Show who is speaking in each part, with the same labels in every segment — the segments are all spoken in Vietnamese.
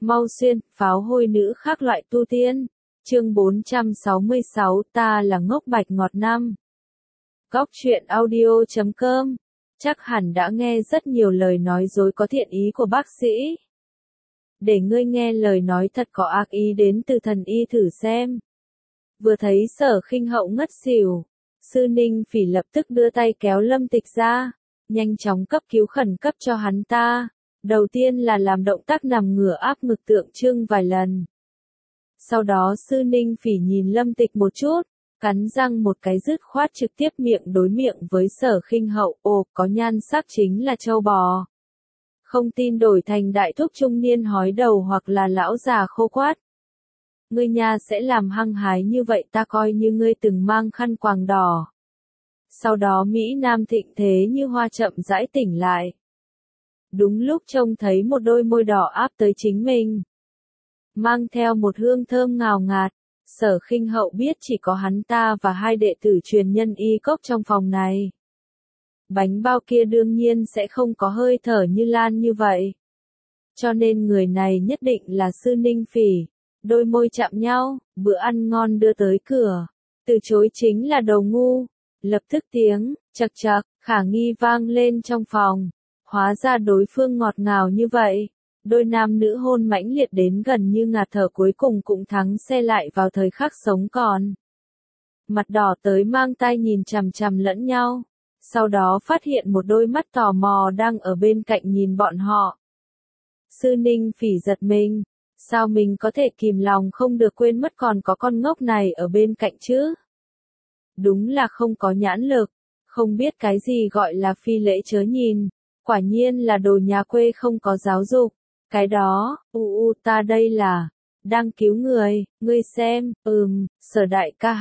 Speaker 1: Mau xuyên, pháo hôi nữ khác loại tu tiên. Chương 466, ta là ngốc bạch ngọt năm. Góc truyện audio.com. Chắc hẳn đã nghe rất nhiều lời nói dối có thiện ý của bác sĩ. Để ngươi nghe lời nói thật có ác ý đến từ thần y thử xem. Vừa thấy Sở Khinh Hậu ngất xỉu, Sư Ninh Phỉ lập tức đưa tay kéo Lâm Tịch ra, nhanh chóng cấp cứu khẩn cấp cho hắn ta. Đầu tiên là làm động tác nằm ngửa áp ngực tượng trưng vài lần. Sau đó Sư Ninh Phỉ nhìn Lâm Tịch một chút, cắn răng một cái dứt khoát trực tiếp miệng đối miệng với Sở Khinh Hậu. Ồ, có nhan sắc chính là trâu bò. Không tin đổi thành đại thúc trung niên hói đầu hoặc là lão già khô quát. Ngươi nha sẽ làm hăng hái như vậy ta coi như ngươi từng mang khăn quàng đỏ. Sau đó Mỹ Nam thịnh thế như hoa chậm rãi tỉnh lại. Đúng lúc trông thấy một đôi môi đỏ áp tới chính mình, mang theo một hương thơm ngào ngạt. Sở Khinh Hậu biết chỉ có hắn ta và hai đệ tử truyền nhân y cốc trong phòng này. Bánh bao kia đương nhiên sẽ không có hơi thở như lan như vậy. Cho nên người này nhất định là Sư Ninh Phỉ. Đôi môi chạm nhau, bữa ăn ngon đưa tới cửa. Từ chối chính là đồ ngu. Lập tức tiếng, chậc chậc, khả nghi vang lên trong phòng. Hóa ra đối phương ngọt ngào như vậy. Đôi nam nữ hôn mãnh liệt đến gần như ngạt thở cuối cùng cũng thắng xe lại vào thời khắc sống còn. Mặt đỏ tới mang tai nhìn chằm chằm lẫn nhau. Sau đó phát hiện một đôi mắt tò mò đang ở bên cạnh nhìn bọn họ. Sư Ninh Phỉ giật mình. Sao mình có thể kìm lòng không được quên mất còn có con ngốc này ở bên cạnh chứ? Đúng là không có nhãn lực. Không biết cái gì gọi là phi lễ chớ nhìn. Quả nhiên là đồ nhà quê không có giáo dục. Cái đó, ta đây là, đang cứu người, ngươi xem, Sở đại ca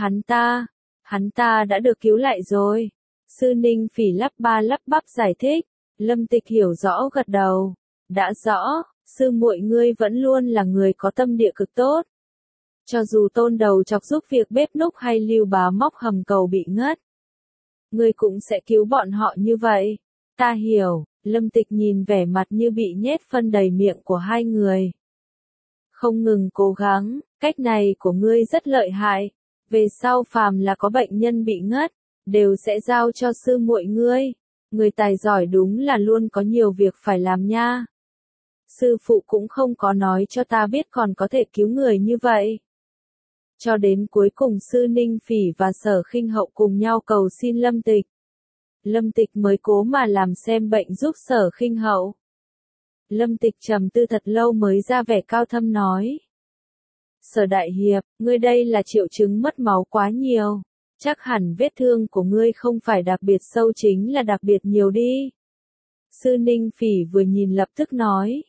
Speaker 1: hắn ta đã được cứu lại rồi. Sư Ninh Phỉ lắp ba lắp bắp giải thích, Lâm Tịch hiểu rõ gật đầu, đã rõ, sư muội ngươi vẫn luôn là người có tâm địa cực tốt. Cho dù Tôn đầu chọc giúp việc bếp núc hay Lưu Bá móc hầm cầu bị ngất, ngươi cũng sẽ cứu bọn họ như vậy. Ta hiểu. Lâm Tịch nhìn vẻ mặt như bị nhét phân đầy miệng của hai người. Không ngừng cố gắng, cách này của ngươi rất lợi hại. Về sau phàm là có bệnh nhân bị ngất, đều sẽ giao cho sư muội ngươi. Người tài giỏi đúng là luôn có nhiều việc phải làm nha. Sư phụ cũng không có nói cho ta biết còn có thể cứu người như vậy. Cho đến cuối cùng Sư Ninh Phỉ và Sở Khinh Hậu cùng nhau cầu xin Lâm Tịch. Lâm Tịch mới cố mà làm xem bệnh giúp Sở Khinh Hậu. Lâm Tịch trầm tư thật lâu mới ra vẻ cao thâm nói. Sở đại hiệp, ngươi đây là triệu chứng mất máu quá nhiều. Chắc hẳn vết thương của ngươi không phải đặc biệt sâu chính là đặc biệt nhiều đi. Sư Ninh Phỉ vừa nhìn lập tức nói.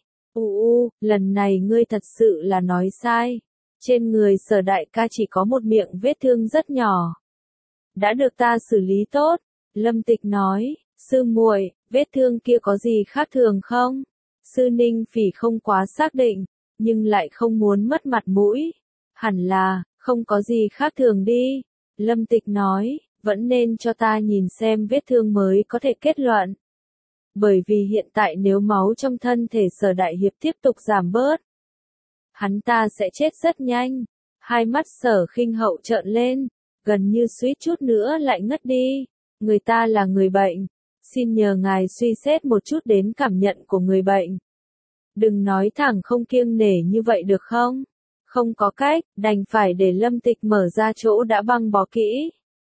Speaker 1: Lần này ngươi thật sự là nói sai. Trên người Sở đại ca chỉ có một miệng vết thương rất nhỏ. Đã được ta xử lý tốt. Lâm Tịch nói, sư muội, vết thương kia có gì khác thường không? Sư Ninh Phỉ không quá xác định, nhưng lại không muốn mất mặt mũi. Hẳn là, không có gì khác thường đi. Lâm Tịch nói, vẫn nên cho ta nhìn xem vết thương mới có thể kết luận. Bởi vì hiện tại nếu máu trong thân thể Sở đại hiệp tiếp tục giảm bớt, hắn ta sẽ chết rất nhanh. Hai mắt Sở Khinh Hậu trợn lên, gần như suýt chút nữa lại ngất đi. Người ta là người bệnh, xin nhờ ngài suy xét một chút đến cảm nhận của người bệnh. Đừng nói thẳng không kiêng nể như vậy được không? Không có cách, đành phải để Lâm Tịch mở ra chỗ đã băng bó kỹ.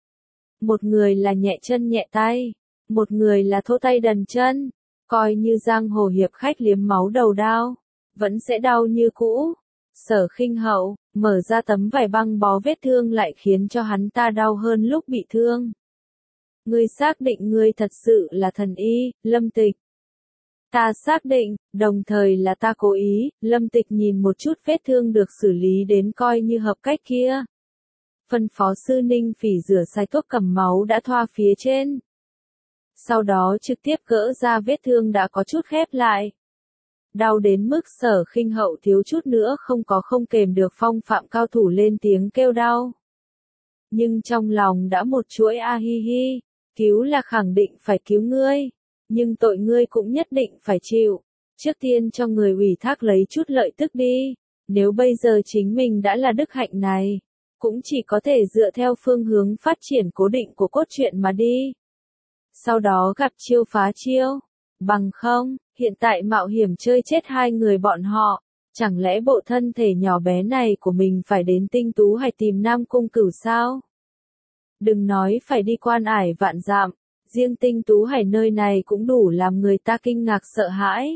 Speaker 1: Một người là nhẹ chân nhẹ tay, một người là thô tay đần chân, coi như giang hồ hiệp khách liếm máu đầu đao, vẫn sẽ đau như cũ. Sở Khinh Hậu, mở ra tấm vải băng bó vết thương lại khiến cho hắn ta đau hơn lúc bị thương. Ngươi xác định ngươi thật sự là thần y, Lâm Tịch. Ta xác định, đồng thời là ta cố ý. Lâm Tịch nhìn một chút vết thương được xử lý đến coi như hợp cách kia. Phân phó Sư Ninh Phỉ rửa sạch thuốc cầm máu đã thoa phía trên. Sau đó trực tiếp gỡ ra vết thương đã có chút khép lại. Đau đến mức Sở Khinh Hậu thiếu chút nữa không kềm được phong phạm cao thủ lên tiếng kêu đau. Nhưng trong lòng đã một chuỗi a hi hi. Cứu là khẳng định phải cứu ngươi, nhưng tội ngươi cũng nhất định phải chịu. Trước tiên cho người ủy thác lấy chút lợi tức đi, nếu bây giờ chính mình đã là đức hạnh này, cũng chỉ có thể dựa theo phương hướng phát triển cố định của cốt truyện mà đi. Sau đó gặp chiêu phá chiêu, bằng không, hiện tại mạo hiểm chơi chết hai người bọn họ, chẳng lẽ bộ thân thể nhỏ bé này của mình phải đến Tinh Tú Hải tìm Nam Cung Cửu sao? Đừng nói phải đi quan ải vạn dặm, riêng Tinh Tú Hải nơi này cũng đủ làm người ta kinh ngạc sợ hãi.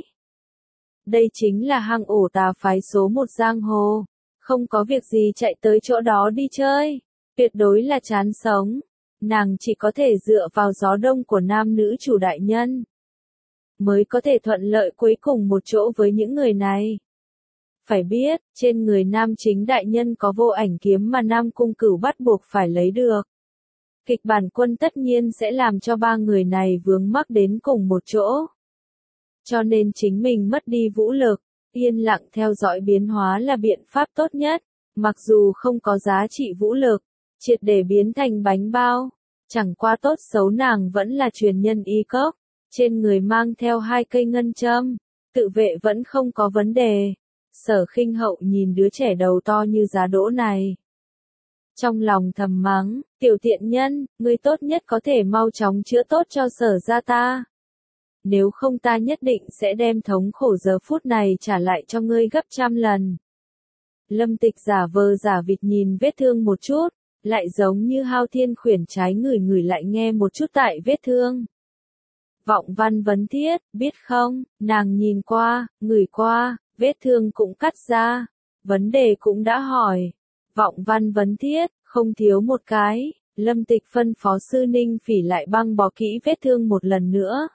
Speaker 1: Đây chính là hang ổ tà phái số một giang hồ, không có việc gì chạy tới chỗ đó đi chơi, tuyệt đối là chán sống. Nàng chỉ có thể dựa vào gió đông của nam nữ chủ đại nhân, mới có thể thuận lợi cuối cùng một chỗ với những người này. Phải biết, trên người nam chính đại nhân có vô ảnh kiếm mà Nam Cung Cửu bắt buộc phải lấy được. Kịch bản quân tất nhiên sẽ làm cho ba người này vướng mắc đến cùng một chỗ. Cho nên chính mình mất đi vũ lực, yên lặng theo dõi biến hóa là biện pháp tốt nhất, mặc dù không có giá trị vũ lực, triệt để biến thành bánh bao. Chẳng qua tốt xấu nàng vẫn là truyền nhân y cốc, trên người mang theo 2 cây ngân châm, tự vệ vẫn không có vấn đề. Sở Khinh Hậu nhìn đứa trẻ đầu to như giá đỗ này, trong lòng thầm mắng, tiểu tiện nhân, ngươi tốt nhất có thể mau chóng chữa tốt cho Sở gia ta. Nếu không ta nhất định sẽ đem thống khổ giờ phút này trả lại cho ngươi gấp trăm lần. Lâm Tịch giả vờ giả vịt nhìn vết thương một chút, lại giống như Hao Thiên khuyển trái ngửi lại nghe một chút tại vết thương. Vọng Văn vấn thiết, biết không, nàng nhìn qua, ngửi qua, vết thương cũng cắt ra, vấn đề cũng đã hỏi. Vọng Văn vấn thiết, không thiếu một cái, Lâm Tịch phân phó Sư Ninh Phỉ lại băng bó kỹ vết thương một lần nữa.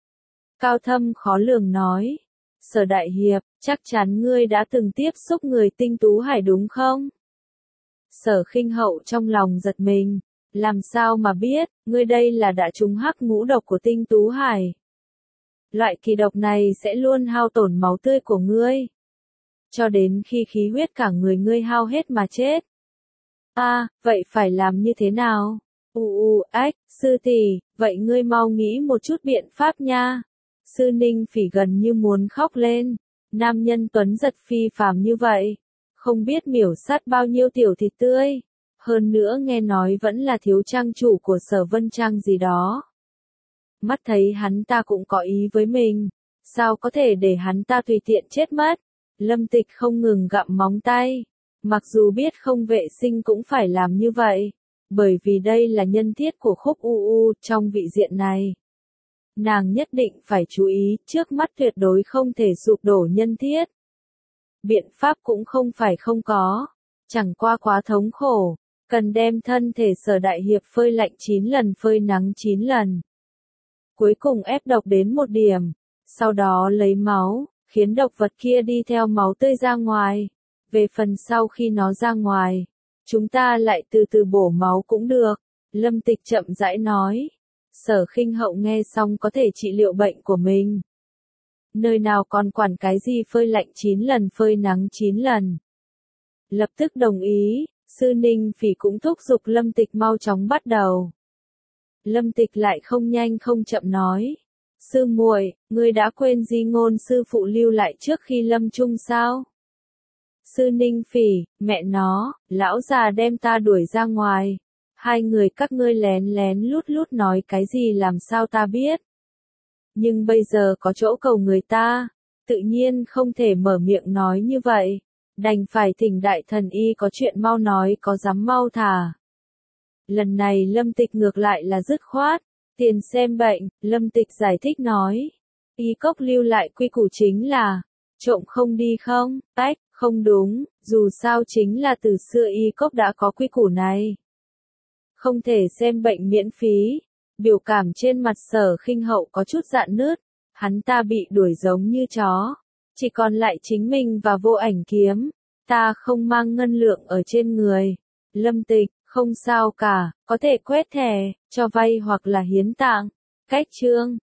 Speaker 1: Cao Thâm khó lường nói, Sở đại hiệp, chắc chắn ngươi đã từng tiếp xúc người Tinh Tú Hải đúng không? Sở Khinh Hậu trong lòng giật mình, làm sao mà biết, ngươi đây là đã trúng hắc ngũ độc của Tinh Tú Hải. Loại kỳ độc này sẽ luôn hao tổn máu tươi của ngươi, cho đến khi khí huyết cả người ngươi hao hết mà chết. Vậy phải làm như thế nào? Sư tỷ, vậy ngươi mau nghĩ một chút biện pháp nha. Sư Ninh Phỉ gần như muốn khóc lên, nam nhân tuấn giật phi phàm như vậy, không biết miểu sát bao nhiêu tiểu thịt tươi, hơn nữa nghe nói vẫn là thiếu trang chủ của Sở Vân Trang gì đó. Mắt thấy hắn ta cũng có ý với mình, sao có thể để hắn ta tùy tiện chết mất. Lâm Tịch không ngừng gặm móng tay, mặc dù biết không vệ sinh cũng phải làm như vậy, bởi vì đây là nhân thiết của Khúc trong vị diện này. Nàng nhất định phải chú ý, trước mắt tuyệt đối không thể sụp đổ nhân thiết. Biện pháp cũng không phải không có, chẳng qua quá thống khổ, cần đem thân thể Sở đại hiệp phơi lạnh 9 lần phơi nắng 9 lần. Cuối cùng ép độc đến một điểm, sau đó lấy máu, khiến độc vật kia đi theo máu tươi ra ngoài. Về phần sau khi nó ra ngoài, chúng ta lại từ từ bổ máu cũng được. Lâm Tịch chậm rãi nói. Sở Khinh Hậu nghe xong có thể trị liệu bệnh của mình. Nơi nào còn quản cái gì phơi lạnh 9 lần phơi nắng 9 lần. Lập tức đồng ý, Sư Ninh Phỉ cũng thúc giục Lâm Tịch mau chóng bắt đầu. Lâm Tịch lại không nhanh không chậm nói. Sư muội, ngươi đã quên di ngôn sư phụ lưu lại trước khi lâm chung sao? Sư Ninh Phỉ, mẹ nó, lão già đem ta đuổi ra ngoài. Hai người các ngươi lén lén lút nói cái gì làm sao ta biết. Nhưng bây giờ có chỗ cầu người ta, tự nhiên không thể mở miệng nói như vậy. Đành phải thỉnh đại thần y có chuyện mau nói có dám mau thả. Lần này Lâm Tịch ngược lại là dứt khoát. Tiền xem bệnh, Lâm Tịch giải thích nói. Y cốc lưu lại quy củ chính là, trộm không đi không, không đúng, dù sao chính là từ xưa y cốc đã có quy củ này. Không thể xem bệnh miễn phí, biểu cảm trên mặt Sở Khinh Hậu có chút rạn nứt, hắn ta bị đuổi giống như chó, chỉ còn lại chính mình và vô ảnh kiếm, ta không mang ngân lượng ở trên người. Lâm Tịch, không sao cả, có thể quét thẻ, cho vay hoặc là hiến tạng. Cách chương